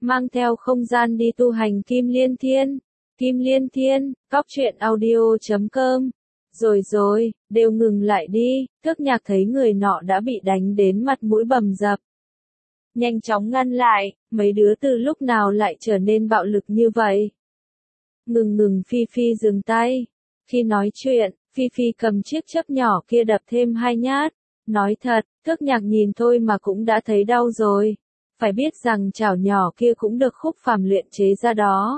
mang theo không gian đi tu hành Kim Liên Thiên. Kim Liên Thiên, cóc truyện audio.com. Rồi, đều ngừng lại đi, Tước Nhạc thấy người nọ đã bị đánh đến mặt mũi bầm dập. Nhanh chóng ngăn lại, mấy đứa từ lúc nào lại trở nên bạo lực như vậy? Ngừng, Phi Phi dừng tay. Khi nói chuyện, Phi Phi cầm chiếc chớp nhỏ kia đập thêm 2 nhát. Nói thật, Tước Nhạc nhìn thôi mà cũng đã thấy đau rồi. Phải biết rằng chảo nhỏ kia cũng được Khúc Phàm luyện chế ra đó.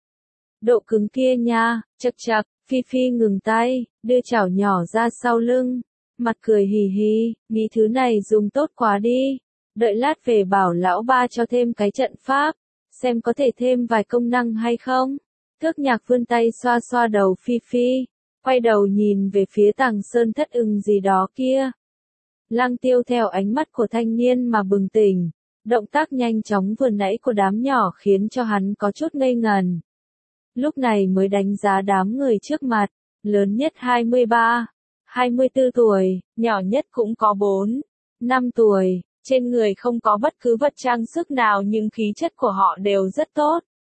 Độ cứng kia nha, chậc, Phi Phi ngừng tay, đưa chảo nhỏ ra sau lưng. Mặt cười hì hì, nghĩ thứ này dùng tốt quá đi. Đợi lát về bảo lão ba cho thêm cái trận pháp, xem có thể thêm vài công năng hay không. Tước Nhạc vươn tay xoa xoa đầu Phi Phi, quay đầu nhìn về phía Tàng Sơn Thất Ưng gì đó kia. Lăng Tiêu theo ánh mắt của thanh niên mà bừng tỉnh, động tác nhanh chóng vừa nãy của đám nhỏ khiến cho hắn có chút ngây ngần. Lúc này mới đánh giá đám người trước mặt, lớn nhất 23, 24 tuổi, nhỏ nhất cũng có 4, 5 tuổi, trên người không có bất cứ vật trang sức nào nhưng khí chất của họ đều rất tốt.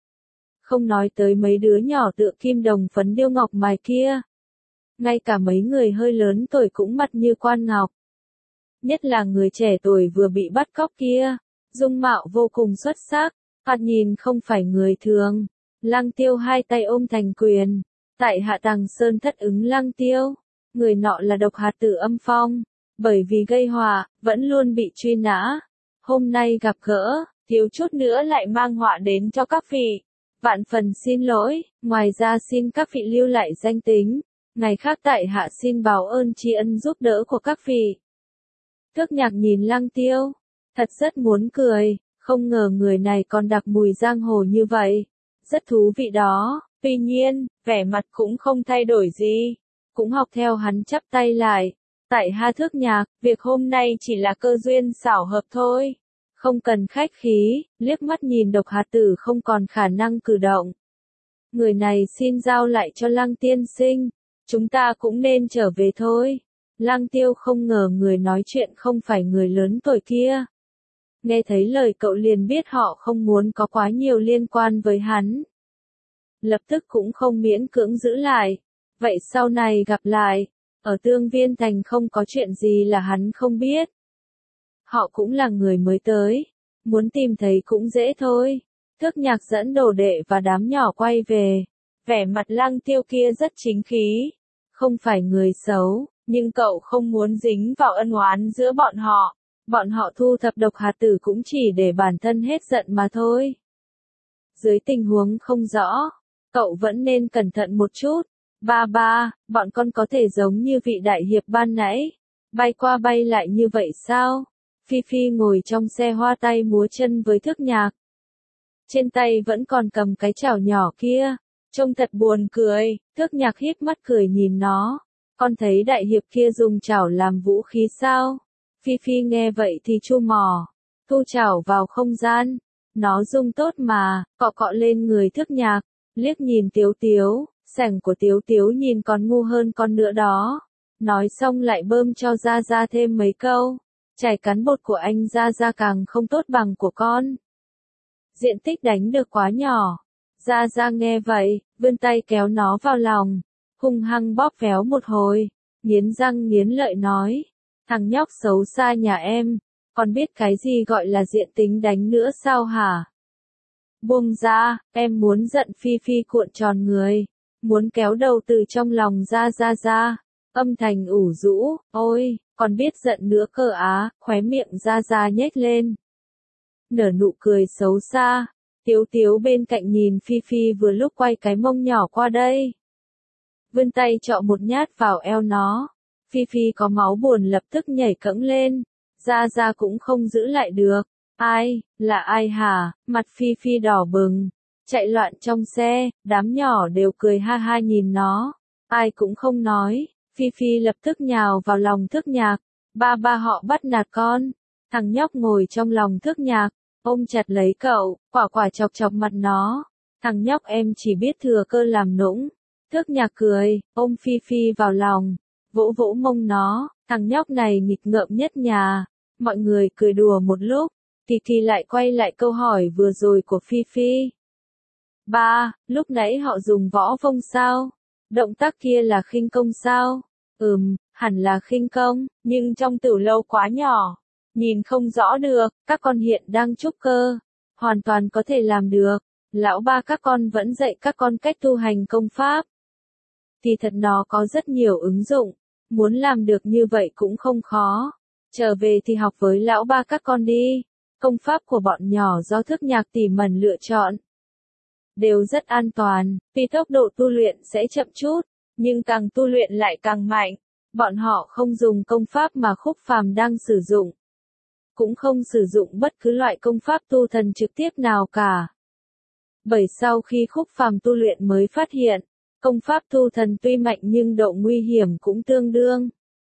Không nói tới mấy đứa nhỏ tựa kim đồng phấn điêu ngọc mài kia. Ngay cả mấy người hơi lớn tuổi cũng mặt như quan ngọc. Nhất là người trẻ tuổi vừa bị bắt cóc kia, dung mạo vô cùng xuất sắc, thoạt nhìn không phải người thường. Lăng Tiêu hai tay ôm thành quyền, tại hạ Tàng Sơn Thất Ứng Lăng Tiêu, người nọ là độc hạt tử Âm Phong, bởi vì gây họa, vẫn luôn bị truy nã. Hôm nay gặp gỡ, thiếu chút nữa lại mang họa đến cho các vị. Vạn phần xin lỗi, ngoài ra xin các vị lưu lại danh tính, ngày khác tại hạ xin báo ơn tri ân giúp đỡ của các vị. Tước Nhạc nhìn Lăng Tiêu, thật rất muốn cười, không ngờ người này còn đặc mùi giang hồ như vậy. Rất thú vị đó, tuy nhiên, vẻ mặt cũng không thay đổi gì, cũng học theo hắn chắp tay lại. Tại hạ Tước Nhạc, việc hôm nay chỉ là cơ duyên xảo hợp thôi, không cần khách khí, liếc mắt nhìn độc hạt tử không còn khả năng cử động. Người này xin giao lại cho Lăng tiên sinh, chúng ta cũng nên trở về thôi. Lăng Tiêu không ngờ người nói chuyện không phải người lớn tuổi kia. Nghe thấy lời cậu liền biết họ không muốn có quá nhiều liên quan với hắn. Lập tức cũng không miễn cưỡng giữ lại. Vậy sau này gặp lại, ở Tương Viên Thành không có chuyện gì là hắn không biết. Họ cũng là người mới tới, muốn tìm thấy cũng dễ thôi. Tước Nhạc dẫn đồ đệ và đám nhỏ quay về. Vẻ mặt Lăng Tiêu kia rất chính khí. Không phải người xấu, nhưng cậu không muốn dính vào ân oán giữa bọn họ. Bọn họ thu thập độc hạt tử cũng chỉ để bản thân hết giận mà thôi. Dưới tình huống không rõ, cậu vẫn nên cẩn thận một chút. Ba, bọn con có thể giống như vị đại hiệp ban nãy, bay qua bay lại như vậy sao? Phi Phi ngồi trong xe hoa tay múa chân với Tước Nhạc. Trên tay vẫn còn cầm cái chảo nhỏ kia, trông thật buồn cười. Tước Nhạc híp mắt cười nhìn nó. Con thấy đại hiệp kia dùng chảo làm vũ khí sao? Phi Phi nghe vậy thì chu mỏ, thu chảo vào không gian. Nó dùng tốt mà, cọ cọ lên người Tước Nhạc, liếc nhìn Tiếu Tiếu, sảnh của Tiếu Tiếu nhìn còn ngu hơn con nữa đó. Nói xong lại bơm cho Gia Gia thêm mấy câu. Chải cán bột của anh Gia Gia càng không tốt bằng của con. Diện tích đánh được quá nhỏ. Gia Gia nghe vậy, vươn tay kéo nó vào lòng, hung hăng bóp véo một hồi, nghiến răng nghiến lợi nói. Thằng nhóc xấu xa nhà em, còn biết cái gì gọi là diện tính đánh nữa sao hả? Buông ra, em muốn giận Phi Phi cuộn tròn người, muốn kéo đầu từ trong lòng ra, âm thanh ủ rũ, ôi, còn biết giận nữa cơ á, khóe miệng ra nhếch lên. Nở nụ cười xấu xa, Tiếu Tiếu bên cạnh nhìn Phi Phi vừa lúc quay cái mông nhỏ qua đây. Vươn tay chọ một nhát vào eo nó. Phi Phi có máu buồn lập tức nhảy cẫng lên. Ra cũng không giữ lại được. Ai, là ai hả? Mặt Phi Phi đỏ bừng. Chạy loạn trong xe, đám nhỏ đều cười ha ha nhìn nó. Ai cũng không nói. Phi Phi lập tức nhào vào lòng Tước Nhạc. Ba họ bắt nạt con. Thằng nhóc ngồi trong lòng Tước Nhạc, ôm chặt lấy cậu, quả chọc mặt nó. Thằng nhóc em chỉ biết thừa cơ làm nũng. Tước Nhạc cười, ôm Phi Phi vào lòng, vỗ mông nó. Thằng nhóc này nghịch ngợm nhất nhà. Mọi người cười đùa một lúc, Kỳ Kỳ lại quay lại câu hỏi vừa rồi của Phi Phi. Ba, lúc nãy họ dùng võ vông sao? Động tác kia là khinh công sao? Hẳn là khinh công, nhưng trong tiểu lâu quá nhỏ, nhìn không rõ được, các con hiện đang trúc cơ, hoàn toàn có thể làm được. Lão ba các con vẫn dạy các con cách tu hành công pháp. Thì thật nó có rất nhiều ứng dụng, muốn làm được như vậy cũng không khó. Trở về thì học với lão ba các con đi. Công pháp của bọn nhỏ do Thức Nhạc tỉ mẩn lựa chọn. Đều rất an toàn, vì tốc độ tu luyện sẽ chậm chút, nhưng càng tu luyện lại càng mạnh. Bọn họ không dùng công pháp mà Khúc Phàm đang sử dụng. Cũng không sử dụng bất cứ loại công pháp tu thần trực tiếp nào cả. Bởi sau khi Khúc Phàm tu luyện mới phát hiện, công pháp tu thần tuy mạnh nhưng độ nguy hiểm cũng tương đương.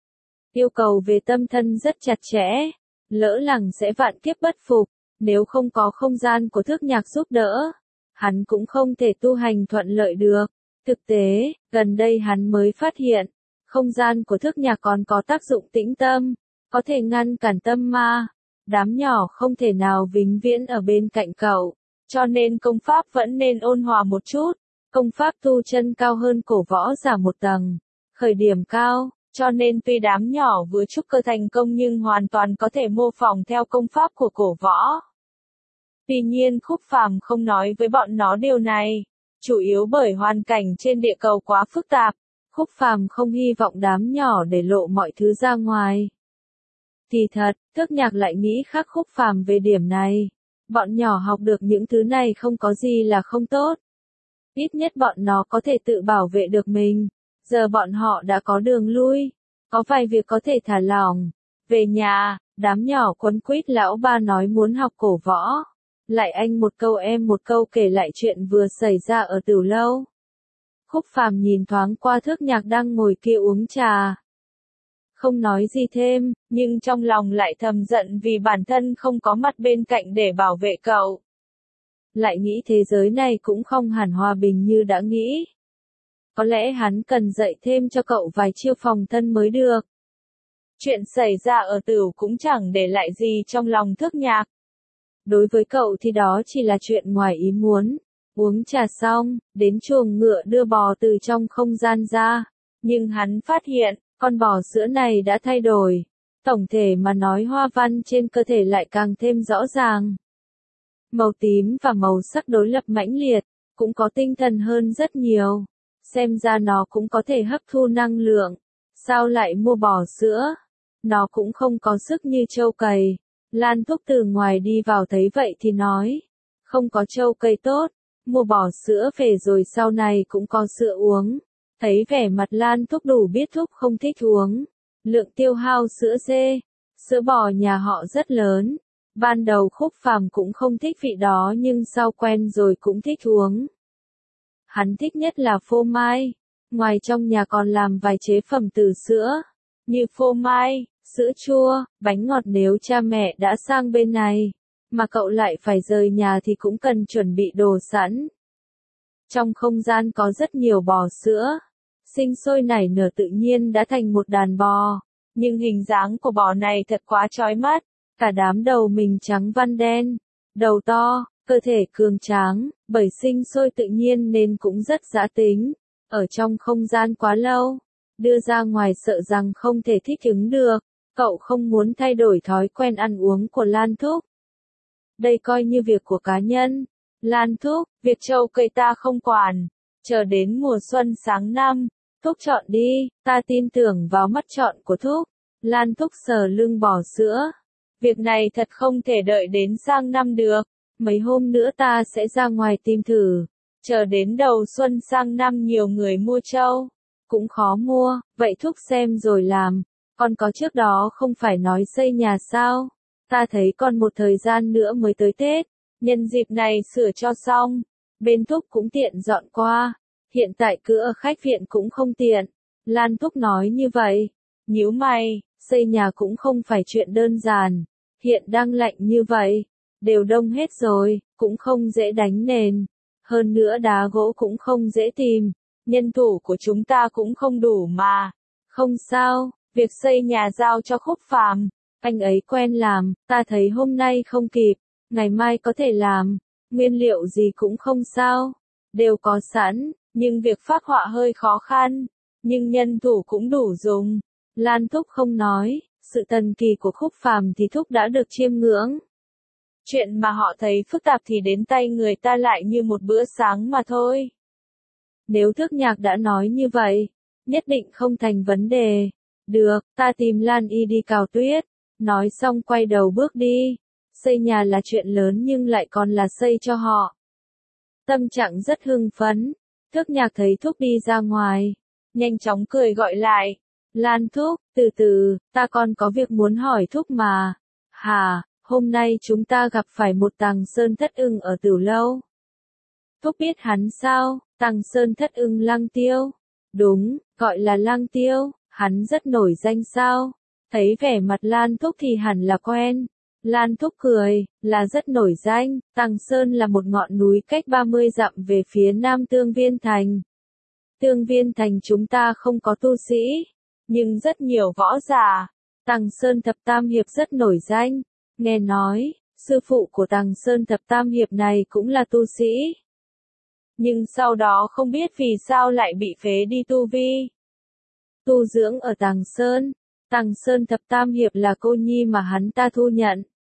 Yêu cầu về tâm thân rất chặt chẽ, lỡ lằng sẽ vạn kiếp bất phục, nếu không có không gian của Thức Nhạc giúp đỡ, hắn cũng không thể tu hành thuận lợi được. Thực tế, gần đây hắn mới phát hiện, không gian của Thức Nhạc còn có tác dụng tĩnh tâm, có thể ngăn cản tâm ma. Đám nhỏ không thể nào vĩnh viễn ở bên cạnh cậu, cho nên công pháp vẫn nên ôn hòa một chút. Công pháp tu chân cao hơn cổ võ giả một tầng, khởi điểm cao, cho nên tuy đám nhỏ vừa trúc cơ thành công nhưng hoàn toàn có thể mô phỏng theo công pháp của cổ võ. Tuy nhiên Khúc Phàm không nói với bọn nó điều này, chủ yếu bởi hoàn cảnh trên địa cầu quá phức tạp, Khúc Phàm không hy vọng đám nhỏ để lộ mọi thứ ra ngoài. Thì thật, Thức Nhạc lại nghĩ khác Khúc Phàm về điểm này. Bọn nhỏ học được những thứ này không có gì là không tốt. Ít nhất bọn nó có thể tự bảo vệ được mình. Giờ bọn họ đã có đường lui, có vài việc có thể thả lỏng. Về nhà, đám nhỏ quấn quýt lão ba nói muốn học cổ võ. Lại anh một câu em một câu kể lại chuyện vừa xảy ra ở tiểu lâu. Khúc Phàm nhìn thoáng qua Thức Nhạc đang ngồi kia uống trà. Không nói gì thêm, nhưng trong lòng lại thầm giận vì bản thân không có mặt bên cạnh để bảo vệ cậu. Lại nghĩ thế giới này cũng không hẳn hòa bình như đã nghĩ. Có lẽ hắn cần dạy thêm cho cậu vài chiêu phòng thân mới được. Chuyện xảy ra ở Tửu cũng chẳng để lại gì trong lòng Thức Nhạc. Đối với cậu thì đó chỉ là chuyện ngoài ý muốn. Uống trà xong, đến chuồng ngựa đưa bò từ trong không gian ra. Nhưng hắn phát hiện, con bò sữa này đã thay đổi. Tổng thể mà nói hoa văn trên cơ thể lại càng thêm rõ ràng. Màu tím và màu sắc đối lập mãnh liệt, cũng có tinh thần hơn rất nhiều. Xem ra nó cũng có thể hấp thu năng lượng. Sao lại mua bò sữa? Nó cũng không có sức như trâu cày. Lan Thúc từ ngoài đi vào thấy vậy thì nói. Không có trâu cày tốt. Mua bò sữa về rồi sau này cũng có sữa uống. Thấy vẻ mặt Lan Thúc đủ biết Thúc không thích uống. Lượng tiêu hao sữa dê, sữa bò nhà họ rất lớn. Ban đầu Khúc Phàm cũng không thích vị đó nhưng sau quen rồi cũng thích uống. Hắn thích nhất là phô mai. Ngoài trong nhà còn làm vài chế phẩm từ sữa, như phô mai, sữa chua, bánh ngọt nếu cha mẹ đã sang bên này, mà cậu lại phải rời nhà thì cũng cần chuẩn bị đồ sẵn. Trong không gian có rất nhiều bò sữa, sinh sôi nảy nở tự nhiên đã thành một đàn bò, nhưng hình dáng của bò này thật quá chói mắt, cả đám đầu mình trắng văn đen, đầu to, cơ thể cường tráng, bởi sinh sôi tự nhiên nên cũng rất dã tính, ở trong không gian quá lâu, đưa ra ngoài sợ rằng không thể thích ứng được, cậu không muốn thay đổi thói quen ăn uống của Lan Thúc. Đây coi như việc của cá nhân. Lan Thúc, việc trâu cây ta không quản, chờ đến mùa xuân sáng năm, Thúc chọn đi, ta tin tưởng vào mắt chọn của Thúc. Lan Thúc sờ lưng bò sữa. Việc này thật không thể đợi đến sang năm được, mấy hôm nữa ta sẽ ra ngoài tìm thử, chờ đến đầu xuân sang năm nhiều người mua trâu, cũng khó mua, vậy Thúc xem rồi làm, con có trước đó không phải nói xây nhà sao, ta thấy còn một thời gian nữa mới tới Tết, nhân dịp này sửa cho xong, bên Thúc cũng tiện dọn qua, hiện tại cứ ở khách viện cũng không tiện, Lan Thúc nói như vậy, nhíu mày, xây nhà cũng không phải chuyện đơn giản, hiện đang lạnh như vậy, đều đông hết rồi, cũng không dễ đánh nền, hơn nữa đá gỗ cũng không dễ tìm, nhân thủ của chúng ta cũng không đủ mà, không sao, việc xây nhà giao cho Khúc Phàm, Anh ấy quen làm, ta thấy hôm nay không kịp, ngày mai có thể làm, nguyên liệu gì cũng không sao, đều có sẵn, nhưng việc phác họa hơi khó khăn, nhưng nhân thủ cũng đủ dùng. Lan Thúc không nói, sự thần kỳ của Khúc Phàm thì Thúc đã được chiêm ngưỡng. Chuyện mà họ thấy phức tạp thì đến tay người ta lại như một bữa sáng mà thôi. Nếu Thước Nhạc đã nói như vậy, nhất định không thành vấn đề. Được, ta tìm Lan Y đi cào tuyết. Nói xong quay đầu bước đi. Xây nhà là chuyện lớn nhưng lại còn là xây cho họ. Tâm trạng rất hưng phấn. Thước Nhạc thấy Thúc đi ra ngoài. Nhanh chóng cười gọi lại. Lan Thúc, từ từ, ta còn có việc muốn hỏi Thúc mà. Hả, hôm nay chúng ta gặp phải một Tàng Sơn Thất Ưng ở Tửu Lâu. Thúc biết hắn sao? Tàng Sơn Thất Ưng Lăng Tiêu. Đúng, gọi là Lăng Tiêu, hắn rất nổi danh sao? Thấy vẻ mặt Lan Thúc thì hẳn là quen. Lan Thúc cười, là rất nổi danh, Tàng Sơn là một ngọn núi cách 30 dặm về phía nam Tương Viên Thành. Tương Viên Thành chúng ta không có tu sĩ, nhưng rất nhiều võ giả. Tàng Sơn Thập Tam Hiệp rất nổi danh, nghe nói, sư phụ của Tàng Sơn Thập Tam Hiệp này cũng là tu sĩ. Nhưng sau đó không biết vì sao lại bị phế đi tu vi. Tu dưỡng ở Tàng Sơn Thập Tam Hiệp là cô nhi mà hắn ta thu nhận.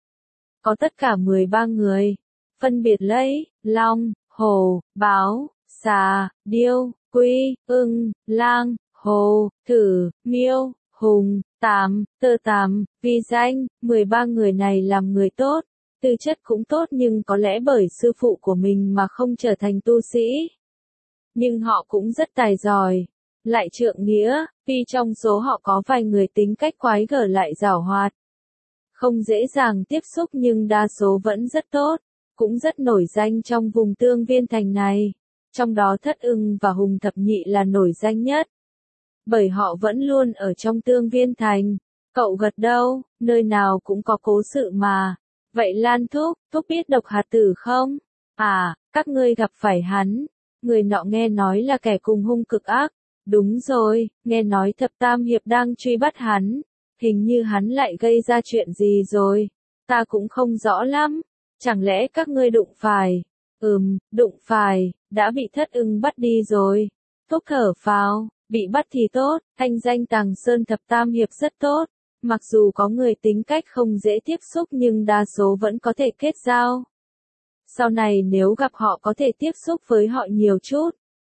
Có tất cả 13 người, phân biệt lấy, long, hổ, báo, xà, điêu, quy, ưng, lang, hồ, thử, miêu, hùng, tám, tơ tám, vì danh, 13 người này làm người tốt. Tư chất cũng tốt nhưng có lẽ bởi sư phụ của mình mà không trở thành tu sĩ. Nhưng họ cũng rất tài giỏi, lại trượng nghĩa, vì trong số họ có vài người tính cách quái gở lại giảo hoạt. Không dễ dàng tiếp xúc nhưng đa số vẫn rất tốt, cũng rất nổi danh trong vùng Tương Viên Thành này. Trong đó Thất Ưng và Hùng Thập Nhị là nổi danh nhất. Bởi họ vẫn luôn ở trong Tương Viên Thành. Cậu gật đầu, nơi nào cũng có cố sự mà. Vậy Lan Thúc, Thúc biết Độc Hạt Tử không? À, các ngươi gặp phải hắn. Người nọ nghe nói là kẻ cùng hung cực ác. Đúng rồi, nghe nói Thập Tam Hiệp đang truy bắt hắn. Hình như hắn lại gây ra chuyện gì rồi. Ta cũng không rõ lắm. Chẳng lẽ các ngươi đụng phải? Đụng phải, đã bị Thất Ưng bắt đi rồi. Thúc thở phào, bị bắt thì tốt, thanh danh Tàng Sơn Thập Tam Hiệp rất tốt. Mặc dù có người tính cách không dễ tiếp xúc nhưng đa số vẫn có thể kết giao. Sau này nếu gặp họ có thể tiếp xúc với họ nhiều chút.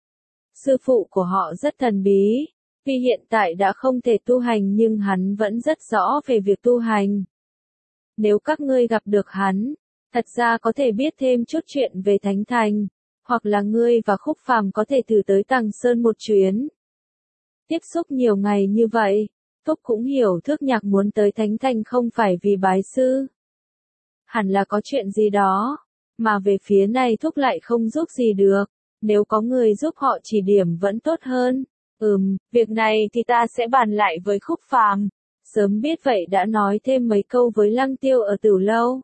Sư phụ của họ rất thần bí, vì hiện tại đã không thể tu hành nhưng hắn vẫn rất rõ về việc tu hành. Nếu các ngươi gặp được hắn, thật ra có thể biết thêm chút chuyện về Thánh Thành, hoặc là ngươi và Khúc Phàm có thể thử tới Tàng Sơn một chuyến. Tiếp xúc nhiều ngày như vậy. Thúc cũng hiểu Thước Nhạc muốn tới Thánh Thành không phải vì bái sư. Hẳn là có chuyện gì đó, mà về phía này Thúc lại không giúp gì được, nếu có người giúp họ chỉ điểm vẫn tốt hơn. Việc này thì ta sẽ bàn lại với Khúc Phàm. Sớm biết vậy đã nói thêm mấy câu với Lăng Tiêu ở Tửu Lâu.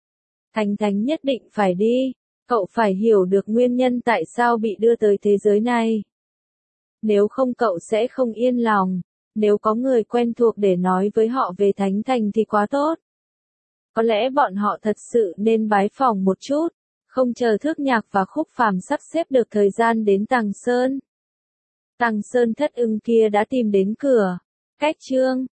Thánh nhất định phải đi, cậu phải hiểu được nguyên nhân tại sao bị đưa tới thế giới này. Nếu không cậu sẽ không yên lòng. Nếu có người quen thuộc để nói với họ về Thánh Thành thì quá tốt. Có lẽ bọn họ thật sự nên bái phỏng một chút, không chờ Thước Nhạc và Khúc Phàm sắp xếp được thời gian đến Tàng Sơn. Tàng Sơn Thất Ưng kia đã tìm đến cửa. Cách chương